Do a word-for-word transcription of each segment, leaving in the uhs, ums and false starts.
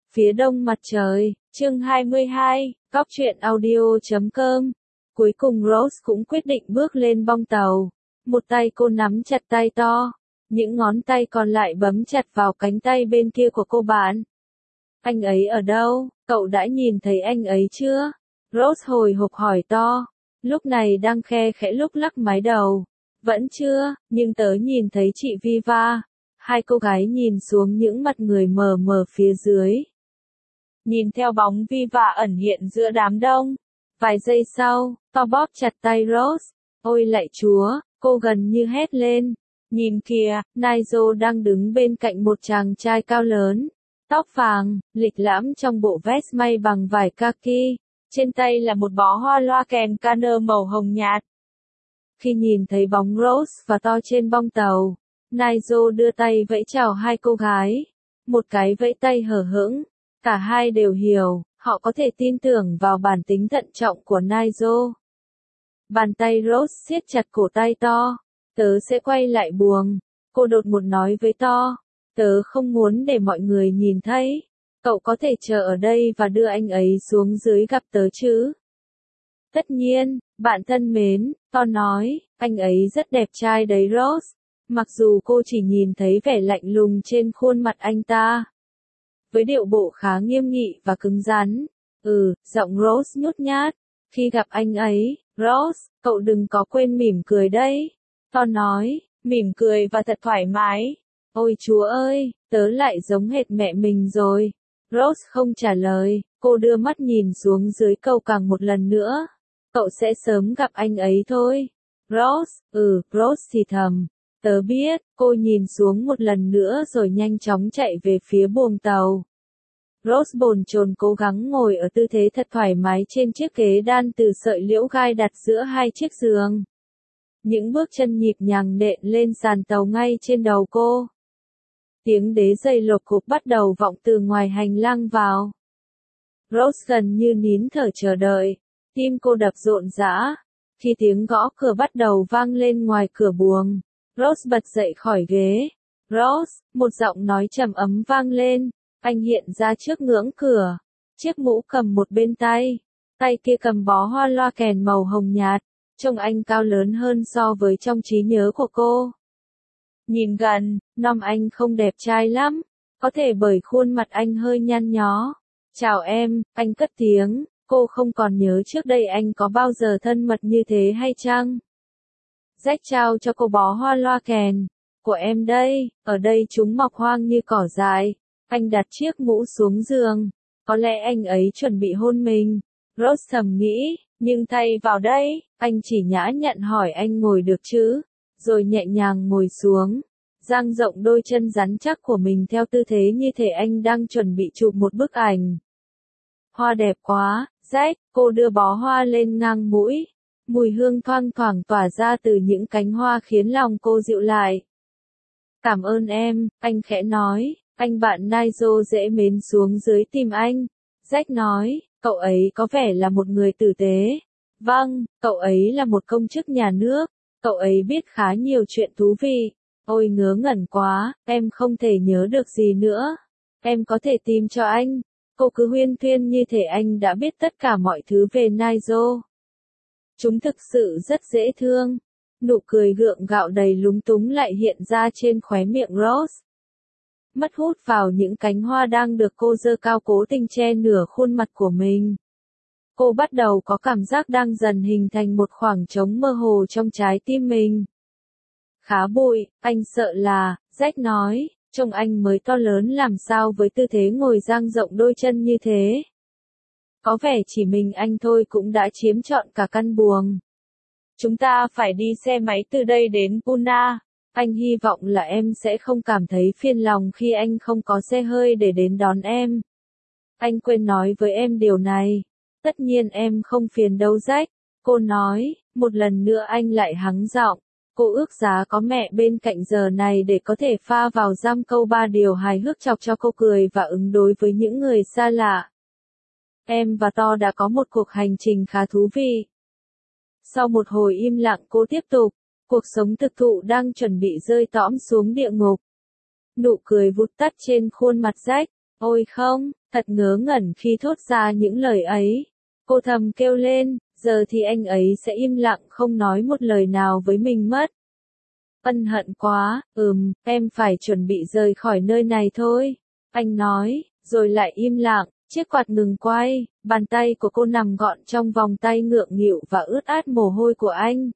Phía đông mặt trời, chương hai mươi hai, góc truyện audio chấm com. Cuối cùng Rose cũng quyết định bước lên bong tàu. Một tay cô nắm chặt tay to, những ngón tay còn lại bấm chặt vào cánh tay bên kia của cô bạn. Anh ấy ở đâu? Cậu đã nhìn thấy anh ấy chưa? Rose hồi hộp hỏi to. Lúc này đang khe khẽ lúc lắc mái đầu. Vẫn chưa, nhưng tớ nhìn thấy chị Viva. Hai cô gái nhìn xuống những mặt người mờ mờ phía dưới. Nhìn theo bóng Viva ẩn hiện giữa đám đông. Vài giây sau, to bóp chặt tay Rose. Ôi lạy chúa, cô gần như hét lên. Nhìn kìa, Nigel đang đứng bên cạnh một chàng trai cao lớn. Tóc vàng, lịch lãm trong bộ vest may bằng vải kaki. Trên tay là một bó hoa loa kèn canơ màu hồng nhạt. Khi nhìn thấy bóng Rose và to trên bong tàu, Nigel đưa tay vẫy chào hai cô gái. Một cái vẫy tay hờ hững. Cả hai đều hiểu, họ có thể tin tưởng vào bản tính thận trọng của Nigel. Bàn tay Rose siết chặt cổ tay to. Tớ sẽ quay lại buồng. Cô đột ngột nói với to. Tớ không muốn để mọi người nhìn thấy. Cậu có thể chờ ở đây và đưa anh ấy xuống dưới gặp tớ chứ? Tất nhiên, bạn thân mến, to nói, anh ấy rất đẹp trai đấy Rose. Mặc dù cô chỉ nhìn thấy vẻ lạnh lùng trên khuôn mặt anh ta. Với điệu bộ khá nghiêm nghị và cứng rắn. Ừ, giọng Rose nhút nhát. Khi gặp anh ấy, Rose, cậu đừng có quên mỉm cười đấy. To nói, mỉm cười và thật thoải mái. Ôi chúa ơi, tớ lại giống hệt mẹ mình rồi. Rose không trả lời, cô đưa mắt nhìn xuống dưới cầu càng một lần nữa. Cậu sẽ sớm gặp anh ấy thôi. Rose, ừ, Rose thì thầm. Tớ biết, cô nhìn xuống một lần nữa rồi nhanh chóng chạy về phía buồng tàu. Rose bồn chồn cố gắng ngồi ở tư thế thật thoải mái trên chiếc ghế đan từ sợi liễu gai đặt giữa hai chiếc giường. Những bước chân nhịp nhàng nện lên sàn tàu ngay trên đầu cô. Tiếng đế giày lộp cộp bắt đầu vọng từ ngoài hành lang vào. Rose gần như nín thở chờ đợi. Tim cô đập rộn rã. Khi tiếng gõ cửa bắt đầu vang lên ngoài cửa buồng, Rose bật dậy khỏi ghế. Rose, một giọng nói trầm ấm vang lên. Anh hiện ra trước ngưỡng cửa. Chiếc mũ cầm một bên tay. Tay kia cầm bó hoa loa kèn màu hồng nhạt. Trông anh cao lớn hơn so với trong trí nhớ của cô. Nhìn gần, nom anh không đẹp trai lắm. Có thể bởi khuôn mặt anh hơi nhăn nhó. Chào em, anh cất tiếng. Cô không còn nhớ trước đây anh có bao giờ thân mật như thế hay chăng? Jack trao cho cô bó hoa loa kèn. Của em đây, ở đây chúng mọc hoang như cỏ dại. Anh đặt chiếc mũ xuống giường. Có lẽ anh ấy chuẩn bị hôn mình. Rose thầm nghĩ, nhưng thay vào đây, anh chỉ nhã nhặn hỏi anh ngồi được chứ. Rồi nhẹ nhàng ngồi xuống. Dang rộng đôi chân rắn chắc của mình theo tư thế như thể anh đang chuẩn bị chụp một bức ảnh. Hoa đẹp quá, Jack, cô đưa bó hoa lên ngang mũi. Mùi hương thoang thoảng tỏa ra từ những cánh hoa khiến lòng cô dịu lại. Cảm ơn em, anh khẽ nói. Anh bạn Nigel dễ mến xuống dưới tìm anh. Jack nói, cậu ấy có vẻ là một người tử tế. Vâng, cậu ấy là một công chức nhà nước. Cậu ấy biết khá nhiều chuyện thú vị. Ôi ngớ ngẩn quá, em không thể nhớ được gì nữa. Em có thể tìm cho anh. Cô cứ huyên thuyên như thể anh đã biết tất cả mọi thứ về Nigel. Chúng thực sự rất dễ thương. Nụ cười gượng gạo đầy lúng túng lại hiện ra trên khóe miệng Rose. Mất hút vào những cánh hoa đang được cô giơ cao cố tình che nửa khuôn mặt của mình. Cô bắt đầu có cảm giác đang dần hình thành một khoảng trống mơ hồ trong trái tim mình. Khá bụi, anh sợ là, Jack nói, trông anh mới to lớn làm sao với tư thế ngồi dang rộng đôi chân như thế. Có vẻ chỉ mình anh thôi cũng đã chiếm trọn cả căn buồng. Chúng ta phải đi xe máy từ đây đến Puna. Anh hy vọng là em sẽ không cảm thấy phiền lòng khi anh không có xe hơi để đến đón em. Anh quên nói với em điều này. Tất nhiên em không phiền đâu Jack. Cô nói, một lần nữa anh lại hắng giọng. Cô ước giá có mẹ bên cạnh giờ này để có thể pha vào giam câu ba điều hài hước chọc cho cô cười và ứng đối với những người xa lạ. Em và To đã có một cuộc hành trình khá thú vị. Sau một hồi im lặng cô tiếp tục. Cuộc sống thực thụ đang chuẩn bị rơi tõm xuống địa ngục. Nụ cười vụt tắt trên khuôn mặt Jack. Ôi không, thật ngớ ngẩn khi thốt ra những lời ấy. Cô thầm kêu lên, giờ thì anh ấy sẽ im lặng không nói một lời nào với mình mất. Ân hận quá, ừm, em phải chuẩn bị rời khỏi nơi này thôi. Anh nói, rồi lại im lặng, chiếc quạt ngừng quay, bàn tay của cô nằm gọn trong vòng tay ngượng nghịu và ướt át mồ hôi của anh.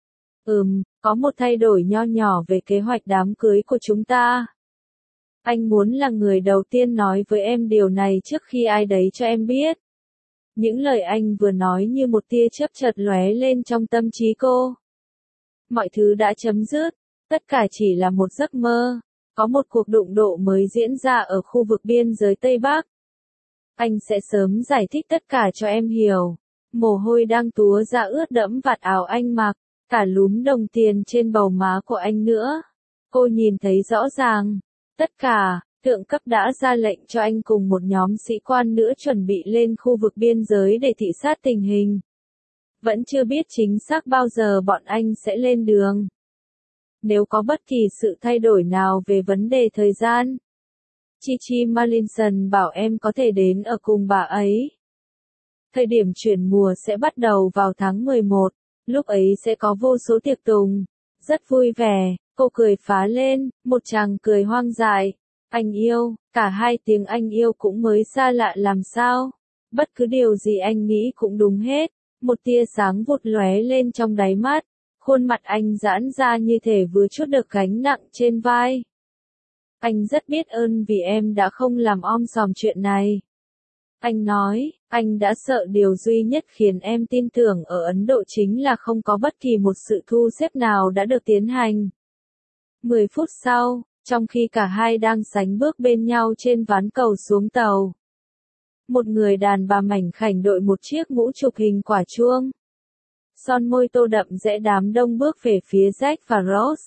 Ừm, có một thay đổi nho nhỏ về kế hoạch đám cưới của chúng ta. Anh muốn là người đầu tiên nói với em điều này trước khi ai đấy cho em biết. Những lời anh vừa nói như một tia chớp chợt lóe lên trong tâm trí cô. Mọi thứ đã chấm dứt, tất cả chỉ là một giấc mơ. Có một cuộc đụng độ mới diễn ra ở khu vực biên giới Tây Bắc. Anh sẽ sớm giải thích tất cả cho em hiểu. Mồ hôi đang túa ra ướt đẫm vạt áo anh mặc, cả lúm đồng tiền trên bầu má của anh nữa. Cô nhìn thấy rõ ràng. Tất cả, thượng cấp đã ra lệnh cho anh cùng một nhóm sĩ quan nữa chuẩn bị lên khu vực biên giới để thị sát tình hình. Vẫn chưa biết chính xác bao giờ bọn anh sẽ lên đường. Nếu có bất kỳ sự thay đổi nào về vấn đề thời gian, Chi Chi Marlinson bảo em có thể đến ở cùng bà ấy. Thời điểm chuyển mùa sẽ bắt đầu vào tháng mười một, lúc ấy sẽ có vô số tiệc tùng. Rất vui vẻ, cô cười phá lên, một chàng cười hoang dại. Anh yêu, cả hai tiếng anh yêu cũng mới xa lạ làm sao. Bất cứ điều gì anh nghĩ cũng đúng hết. Một tia sáng vụt lóe lên trong đáy mắt. Khuôn mặt anh giãn ra như thể vừa trút được gánh nặng trên vai. Anh rất biết ơn vì em đã không làm om sòm chuyện này. Anh nói, anh đã sợ điều duy nhất khiến em tin tưởng ở Ấn Độ chính là không có bất kỳ một sự thu xếp nào đã được tiến hành. Mười phút sau, trong khi cả hai đang sánh bước bên nhau trên ván cầu xuống tàu, một người đàn bà mảnh khảnh đội một chiếc mũ chụp hình quả chuông. Son môi tô đậm rẽ đám đông bước về phía Jack và Rose.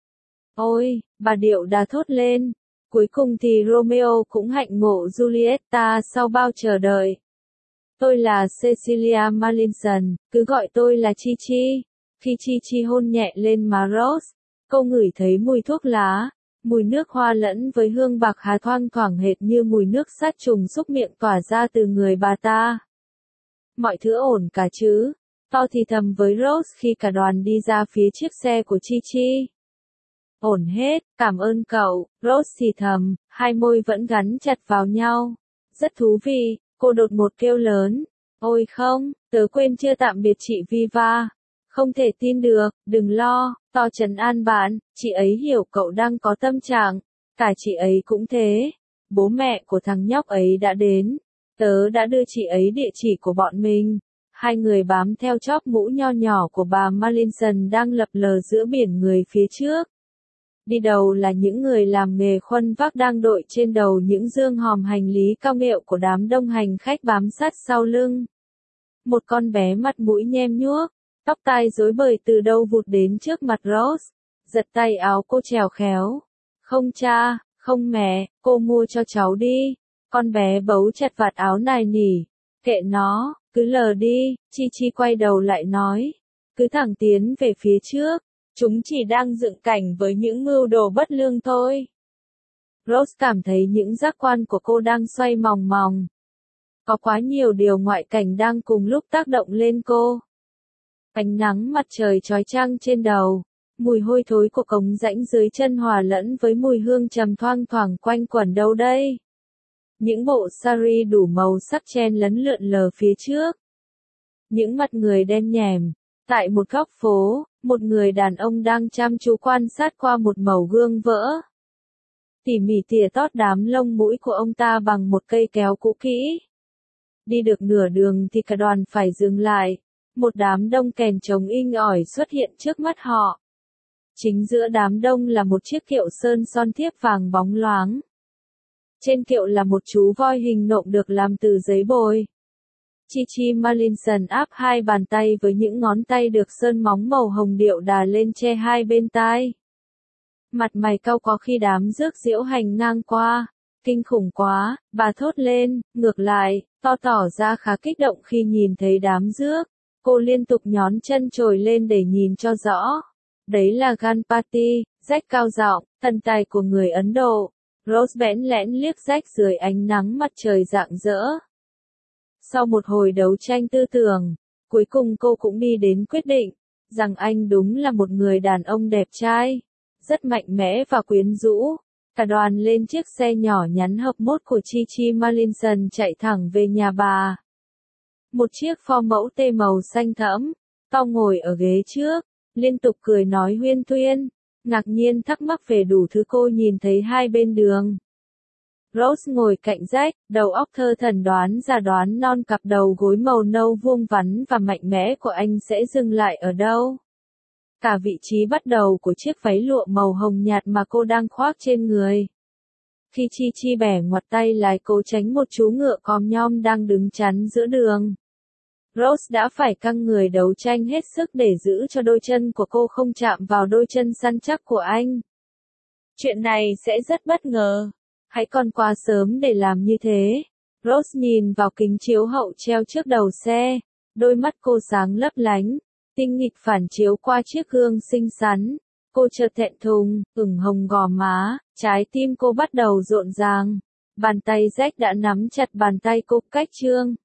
Ôi, bà điệu đà thốt lên. Cuối cùng thì Romeo cũng hạnh ngộ Julieta sau bao chờ đợi. Tôi là Cecilia Marlinson, cứ gọi tôi là Chi Chi. Khi Chi Chi hôn nhẹ lên má Rose, cô ngửi thấy mùi thuốc lá, mùi nước hoa lẫn với hương bạc hà thoang thoảng hệt như mùi nước sát trùng xúc miệng tỏa ra từ người bà ta. Mọi thứ ổn cả chứ? To thì thầm với Rose khi cả đoàn đi ra phía chiếc xe của Chi Chi. Ổn hết, cảm ơn cậu, Rose thì thầm, hai môi vẫn gắn chặt vào nhau. Rất thú vị, cô đột ngột kêu lớn. Ôi không, tớ quên chưa tạm biệt chị Viva. Không thể tin được, đừng lo, To trấn an bạn, chị ấy hiểu cậu đang có tâm trạng. Cả chị ấy cũng thế. Bố mẹ của thằng nhóc ấy đã đến. Tớ đã đưa chị ấy địa chỉ của bọn mình. Hai người bám theo chóp mũ nho nhỏ của bà Marlinson đang lập lờ giữa biển người phía trước. Đi đầu là những người làm nghề khuân vác đang đội trên đầu những dương hòm hành lý cao nghệu của đám đông hành khách bám sát sau lưng. Một con bé mặt mũi nhem nhuốc, tóc tai rối bời từ đâu vụt đến trước mặt Rose, giật tay áo cô trèo khéo. Không cha, không mẹ, cô mua cho cháu đi. Con bé bấu chặt vạt áo nài nỉ. Kệ nó, cứ lờ đi, Chi Chi quay đầu lại nói. Cứ thẳng tiến về phía trước. Chúng chỉ đang dựng cảnh với những mưu đồ bất lương thôi. Rose cảm thấy những giác quan của cô đang xoay mòng mòng. Có quá nhiều điều ngoại cảnh đang cùng lúc tác động lên cô. Ánh nắng mặt trời chói chang trên đầu, mùi hôi thối của cống rãnh dưới chân hòa lẫn với mùi hương trầm thoang thoảng quanh quẩn đâu đây. Những bộ sari đủ màu sắc chen lấn lượn lờ phía trước. Những mặt người đen nhèm. Tại một góc phố, một người đàn ông đang chăm chú quan sát qua một mẩu gương vỡ. Tỉ mỉ tỉa tót đám lông mũi của ông ta bằng một cây kéo cũ kỹ. Đi được nửa đường thì cả đoàn phải dừng lại. Một đám đông kèn trống inh ỏi xuất hiện trước mắt họ. Chính giữa đám đông là một chiếc kiệu sơn son thiếp vàng bóng loáng. Trên kiệu là một chú voi hình nộm được làm từ giấy bồi. Chi Chi Marlinson áp hai bàn tay với những ngón tay được sơn móng màu hồng điệu đà lên che hai bên tai. Mặt mày cau có khi đám rước diễu hành ngang qua. Kinh khủng quá, bà thốt lên, ngược lại, To tỏ ra khá kích động khi nhìn thấy đám rước. Cô liên tục nhón chân trồi lên để nhìn cho rõ. Đấy là Ganpati, Jack cao giọng, thần tài của người Ấn Độ. Rose bẽn lẽn liếc Jack dưới ánh nắng mặt trời rạng rỡ. Sau một hồi đấu tranh tư tưởng, cuối cùng cô cũng đi đến quyết định, rằng anh đúng là một người đàn ông đẹp trai, rất mạnh mẽ và quyến rũ. Cả đoàn lên chiếc xe nhỏ nhắn hợp mốt của Chi Chi Marlinson chạy thẳng về nhà bà. Một chiếc Ford mẫu T màu xanh thẫm, Tom ngồi ở ghế trước, liên tục cười nói huyên thuyên, ngạc nhiên thắc mắc về đủ thứ cô nhìn thấy hai bên đường. Rose ngồi cạnh Jack, đầu óc thơ thần đoán ra đoán non cặp đầu gối màu nâu vuông vắn và mạnh mẽ của anh sẽ dừng lại ở đâu. Cả vị trí bắt đầu của chiếc váy lụa màu hồng nhạt mà cô đang khoác trên người. Khi Chi Chi bẻ ngoặt tay lái cố tránh một chú ngựa còm nhom đang đứng chắn giữa đường, Rose đã phải căng người đấu tranh hết sức để giữ cho đôi chân của cô không chạm vào đôi chân săn chắc của anh. Chuyện này sẽ rất bất ngờ. Hãy còn quá sớm để làm như thế. Rose nhìn vào kính chiếu hậu treo trước đầu xe. Đôi mắt cô sáng lấp lánh, tinh nghịch phản chiếu qua chiếc gương xinh xắn. Cô chợt thẹn thùng, ửng hồng gò má, trái tim cô bắt đầu rộn ràng. Bàn tay Jack đã nắm chặt bàn tay cô cách trương.